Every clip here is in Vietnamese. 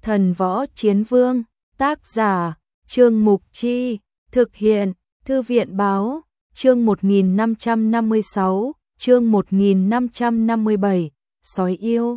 Thần Võ Chiến Vương, tác giả, Trương Mục Chi, thực hiện, Thư viện Báo, chương 1556, chương 1557, sói yêu.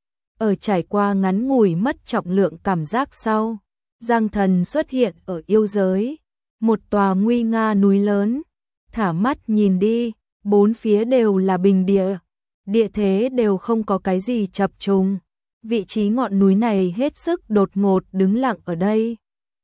Ở trải qua ngắn ngủi mất trọng lượng cảm giác sau, Giang Thần xuất hiện ở yêu giới, một tòa nguy nga núi lớn, thả mắt nhìn đi, bốn phía đều là bình địa, địa thế đều không có cái gì chập trùng. Vị trí ngọn núi này hết sức đột ngột đứng lặng ở đây.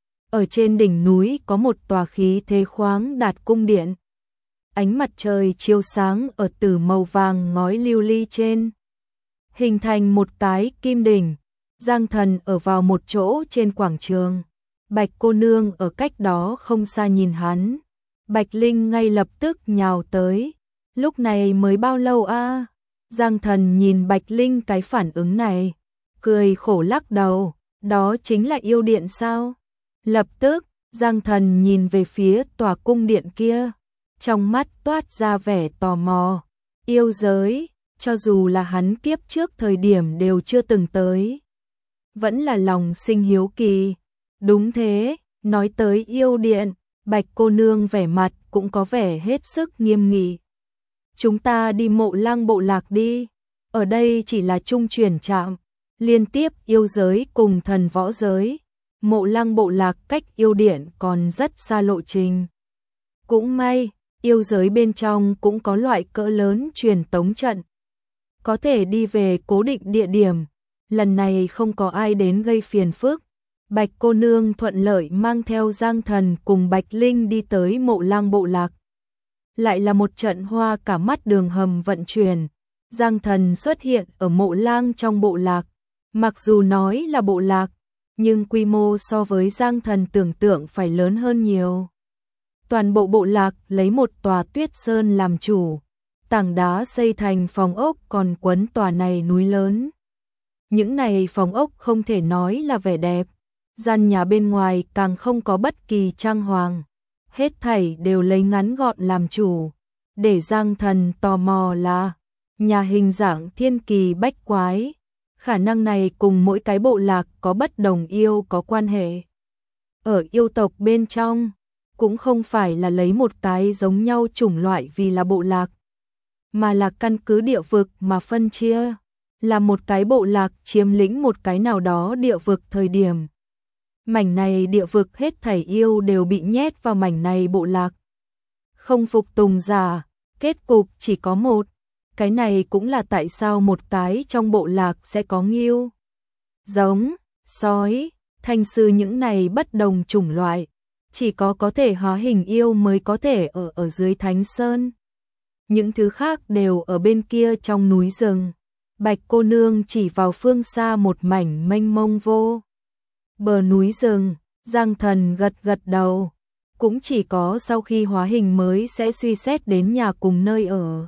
Ở trên đỉnh núi có một tòa khí thế khoáng đạt cung điện. Ánh mặt trời chiếu sáng ở từ màu vàng ngói lưu ly trên, hình thành một cái kim đỉnh. Giang Thần ở vào một chỗ trên quảng trường. Bạch cô nương ở cách đó không xa nhìn hắn. Bạch Linh ngay lập tức nhào tới. Lúc này mới bao lâu a? Giang Thần nhìn Bạch Linh cái phản ứng này, cười khổ lắc đầu, đó chính là yêu điện sao? Lập tức, Giang Thần nhìn về phía tòa cung điện kia, trong mắt toát ra vẻ tò mò. Yêu giới, cho dù là hắn kiếp trước thời điểm đều chưa từng tới, vẫn là lòng sinh hiếu kỳ. Đúng thế, nói tới yêu điện, Bạch cô nương vẻ mặt cũng có vẻ hết sức nghiêm nghị. Chúng ta đi Mộ Lăng bộ lạc đi, ở đây chỉ là trung chuyển trạm, liên tiếp yêu giới cùng thần võ giới. Mộ Lăng bộ lạc cách yêu điện còn rất xa lộ trình. Cũng may, yêu giới bên trong cũng có loại cỡ lớn truyền tống trận, có thể đi về cố định địa điểm. Lần này không có ai đến gây phiền phức. Bạch cô nương thuận lợi mang theo Giang Thần cùng Bạch Linh đi tới Mộ Lăng bộ lạc. Lại là một trận hoa cả mắt đường hầm vận chuyển. Giang Thần xuất hiện ở Mộ Lăng trong bộ lạc. Mặc dù nói là bộ lạc, nhưng quy mô so với Giang Thần tưởng tượng phải lớn hơn nhiều. Toàn bộ bộ lạc lấy một tòa tuyết sơn làm chủ, tảng đá xây thành phòng ốc còn quấn tòa này núi lớn. Những này phòng ốc không thể nói là vẻ đẹp, gian nhà bên ngoài càng không có bất kỳ trang hoàng, hết thảy đều lấy ngắn gọn làm chủ. Để Giang Thần tò mò là nhà hình dạng thiên kỳ bách quái, khả năng này cùng mỗi cái bộ lạc có bất đồng yêu có quan hệ. Ở yêu tộc bên trong, cũng không phải là lấy một cái giống nhau chủng loại vì là bộ lạc, mà là căn cứ địa vực mà phân chia, là một cái bộ lạc chiếm lĩnh một cái nào đó địa vực thời điểm. Mảnh này địa vực hết thảy yêu đều bị nhét vào mảnh này bộ lạc. Không phục tùng giả, kết cục chỉ có một. Cái này cũng là tại sao một cái trong bộ lạc sẽ có ngưu, giống, sói, thanh sư những này bất đồng chủng loại. Chỉ có thể hóa hình yêu mới có thể ở dưới Thánh Sơn. Những thứ khác đều ở bên kia trong núi rừng. Bạch cô nương chỉ vào phương xa một mảnh mênh mông vô bờ núi rừng. Giang Thần gật gật đầu. Cũng chỉ có sau khi hóa hình mới sẽ suy xét đến nhà cùng nơi ở.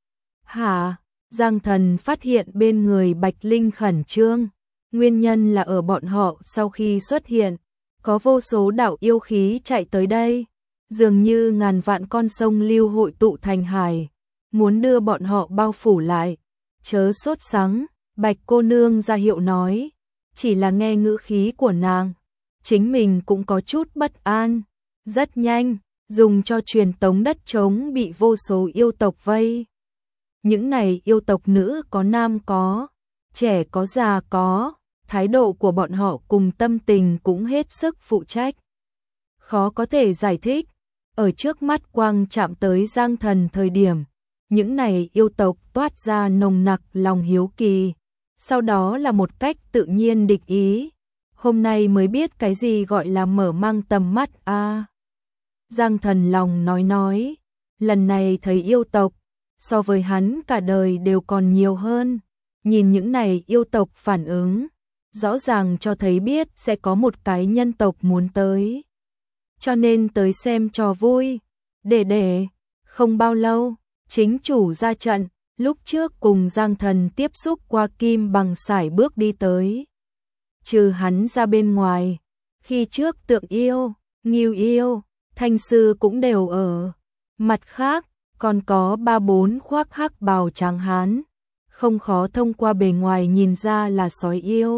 Hả? Giang Thần phát hiện bên người Bạch Linh khẩn trương. Nguyên nhân là ở bọn họ sau khi xuất hiện, có vô số đạo yêu khí chạy tới đây, dường như ngàn vạn con sông lưu hội tụ thành hải, muốn đưa bọn họ bao phủ lại. Chớ sốt sắng, Bạch cô nương ra hiệu nói, chỉ là nghe ngữ khí của nàng, chính mình cũng có chút bất an. Rất nhanh, dùng cho truyền tống đất trống bị vô số yêu tộc vây. Những này yêu tộc nữ có nam có, trẻ có già có, thái độ của bọn họ cùng tâm tình cũng hết sức phụ trách. Khó có thể giải thích, ở trước mắt quang chạm tới Giang Thần thời điểm, những này yêu tộc toát ra nồng nặc lòng hiếu kỳ, sau đó là một cách tự nhiên địch ý. Hôm nay mới biết cái gì gọi là mở mang tầm mắt a. Giang Thần lòng nói, lần này thấy yêu tộc, so với hắn cả đời đều còn nhiều hơn. Nhìn những này yêu tộc phản ứng, rõ ràng cho thấy biết sẽ có một cái nhân tộc muốn tới. Cho nên tới xem trò vui. Để, không bao lâu, chính chủ ra trận, lúc trước cùng Giang Thần tiếp xúc qua kim bằng sải bước đi tới. Trừ hắn ra bên ngoài, khi trước tượng yêu, ngưu yêu, thanh sư cũng đều ở. Mặt khác, còn có 3-4 khoác hắc bào trắng hán, không khó thông qua bề ngoài nhìn ra là sói yêu.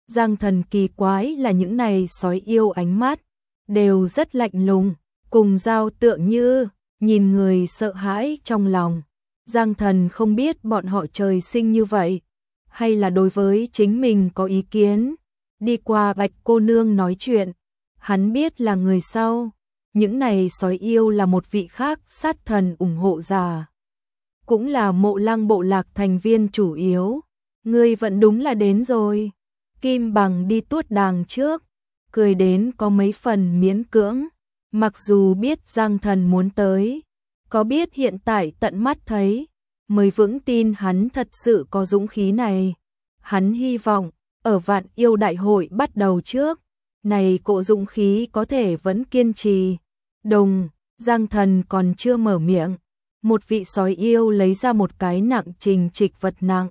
Giang Thần kỳ quái là những này sói yêu ánh mắt đều rất lạnh lùng, cùng dao tựa như nhìn người sợ hãi trong lòng. Giang Thần không biết bọn họ trời sinh như vậy, hay là đối với chính mình có ý kiến. Đi qua Bạch cô nương nói chuyện, hắn biết là người sau, những này sói yêu là một vị khác sát thần ủng hộ giả, cũng là Mộ Lăng bộ lạc thành viên chủ yếu. Ngươi vẫn đúng là đến rồi. Kim Bằng đi tuốt đàng trước, cười đến có mấy phần miễn cưỡng, mặc dù biết Giang Thần muốn tới, có biết hiện tại tận mắt thấy, mới vững tin hắn thật sự có dũng khí này. Hắn hy vọng, ở Vạn Yêu Đại hội bắt đầu trước, này cỗ dũng khí có thể vẫn kiên trì. Đồng, Giang Thần còn chưa mở miệng, một vị sói yêu lấy ra một cái nặng trình trịch vật nặng,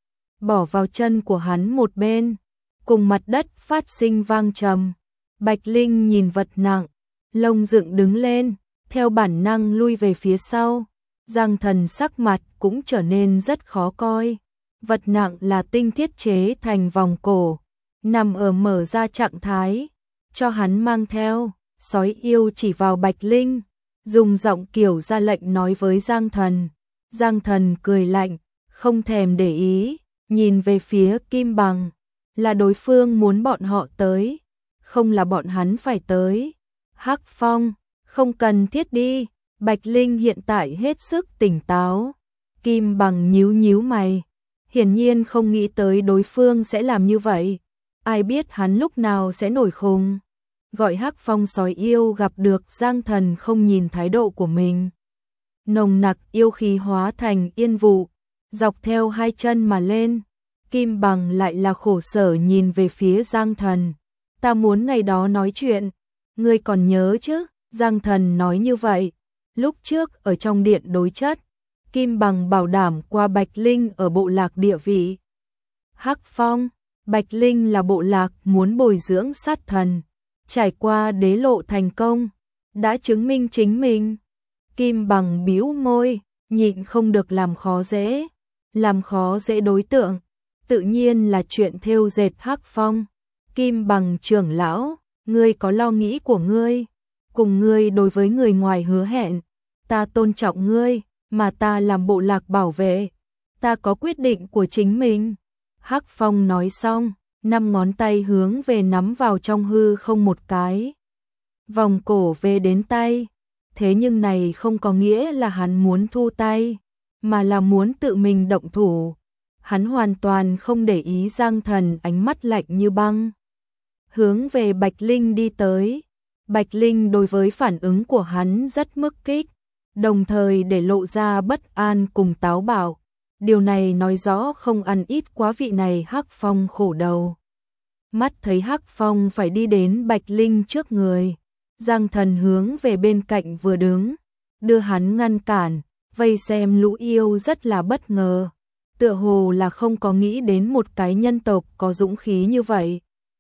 bỏ vào chân của hắn một bên, cùng mặt đất phát sinh vang trầm. Bạch Linh nhìn vật nặng, lông dựng đứng lên, theo bản năng lui về phía sau. Giang Thần sắc mặt cũng trở nên rất khó coi. Vật nặng là tinh thiết chế thành vòng cổ, nằm ở mở ra trạng thái, cho hắn mang theo. Sói yêu chỉ vào Bạch Linh, dùng giọng kiểu ra lệnh nói với Giang Thần. Giang Thần cười lạnh, không thèm để ý, nhìn về phía Kim Bằng, là đối phương muốn bọn họ tới, không là bọn hắn phải tới. Hắc Phong, không cần thiết đi. Bạch Linh hiện tại hết sức tỉnh táo. Kim Bằng nhíu nhíu mày, hiển nhiên không nghĩ tới đối phương sẽ làm như vậy. Ai biết hắn lúc nào sẽ nổi khùng. Gọi Hắc Phong sói yêu gặp được Giang Thần không nhìn thái độ của mình. Nồng nặc yêu khí hóa thành yên vụ, dọc theo hai chân mà lên. Kim Bằng lại là khổ sở nhìn về phía Giang Thần. Ta muốn ngày đó nói chuyện, ngươi còn nhớ chứ? Giang Thần nói như vậy. Lúc trước ở trong điện đối chất, Kim Bằng bảo đảm qua Bạch Linh ở bộ lạc địa vị. Hắc Phong, Bạch Linh là bộ lạc muốn bồi dưỡng sát thần, trải qua đế lộ thành công, đã chứng minh chính mình. Kim Bằng bĩu môi, nhịn không được làm khó dễ đối tượng, tự nhiên là chuyện thêu dệt Hắc Phong. Kim Bằng trưởng lão, ngươi có lo nghĩ của ngươi, cùng ngươi đối với người ngoài hứa hẹn, ta tôn trọng ngươi, mà ta làm bộ lạc bảo vệ, ta có quyết định của chính mình. Hắc Phong nói xong, 5 ngón tay hướng về nắm vào trong hư không một cái. Vòng cổ về đến tay, thế nhưng này không có nghĩa là hắn muốn thu tay, mà là muốn tự mình động thủ. Hắn hoàn toàn không để ý Giang Thần ánh mắt lạnh như băng, hướng về Bạch Linh đi tới. Bạch Linh đối với phản ứng của hắn rất mức kích, đồng thời để lộ ra bất an cùng táo bạo. Điều này nói rõ không ăn ít quá vị này Hắc Phong khổ đầu. Mắt thấy Hắc Phong phải đi đến Bạch Linh trước người, Giang Thần hướng về bên cạnh vừa đứng, đưa hắn ngăn cản. Vây xem lũ yêu rất là bất ngờ, tựa hồ là không có nghĩ đến một cái nhân tộc có dũng khí như vậy,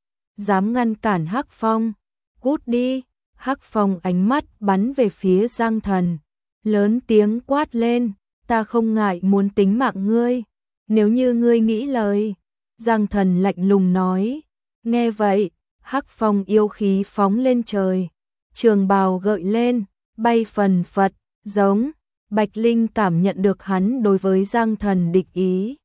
dám ngăn cản Hắc Phong. Cút đi. Hắc Phong ánh mắt bắn về phía Giang Thần, lớn tiếng quát lên, ta không ngại muốn tính mạng ngươi, nếu như ngươi nghĩ lời. Giang Thần lạnh lùng nói. Nghe vậy, Hắc Phong yêu khí phóng lên trời, trường bào gợi lên, bay phần phật, giống. Bạch Linh cảm nhận được hắn đối với Giang Thần địch ý,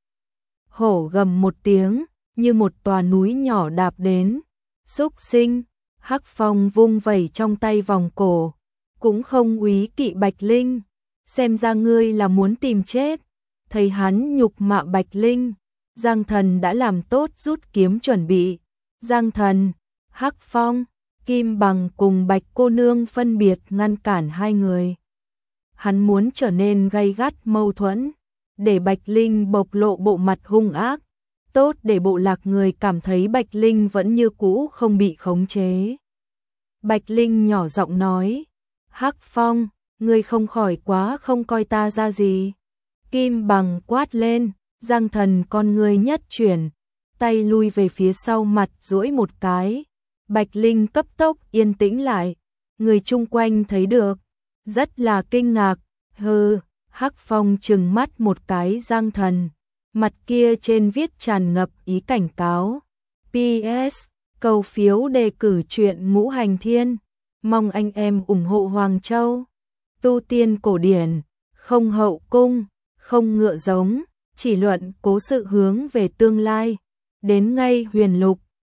hổ gầm một tiếng, như một tòa núi nhỏ đạp đến. Xúc sinh. Hắc Phong vung vẩy trong tay vòng cổ, cũng không úy kỵ Bạch Linh, xem ra ngươi là muốn tìm chết. Thấy hắn nhục mạ Bạch Linh, Giang Thần đã làm tốt rút kiếm chuẩn bị. Giang Thần, Hắc Phong, Kim Bằng cùng Bạch cô nương phân biệt ngăn cản hai người. Hắn muốn trở nên gay gắt mâu thuẫn, để Bạch Linh bộc lộ bộ mặt hung ác, tốt để bộ lạc người cảm thấy Bạch Linh vẫn như cũ không bị khống chế. Bạch Linh nhỏ giọng nói, Hắc Phong, ngươi không khỏi quá không coi ta ra gì. Kim Bằng quát lên. Giang Thần con ngươi nhất chuyển, tay lui về phía sau, mặt duỗi một cái. Bạch Linh cấp tốc yên tĩnh lại, người chung quanh thấy được, rất là kinh ngạc. Hừ. Hắc Phong trừng mắt một cái Giang Thần, mặt kia trên viết tràn ngập ý cảnh cáo. PS, cầu phiếu đề cử truyện Ngũ Hành Thiên. Mong anh em ủng hộ Hoàng Châu. Tu tiên cổ điển, không hậu cung, không ngựa giống, chỉ luận cố sự hướng về tương lai. Đến ngay Huyền Lục.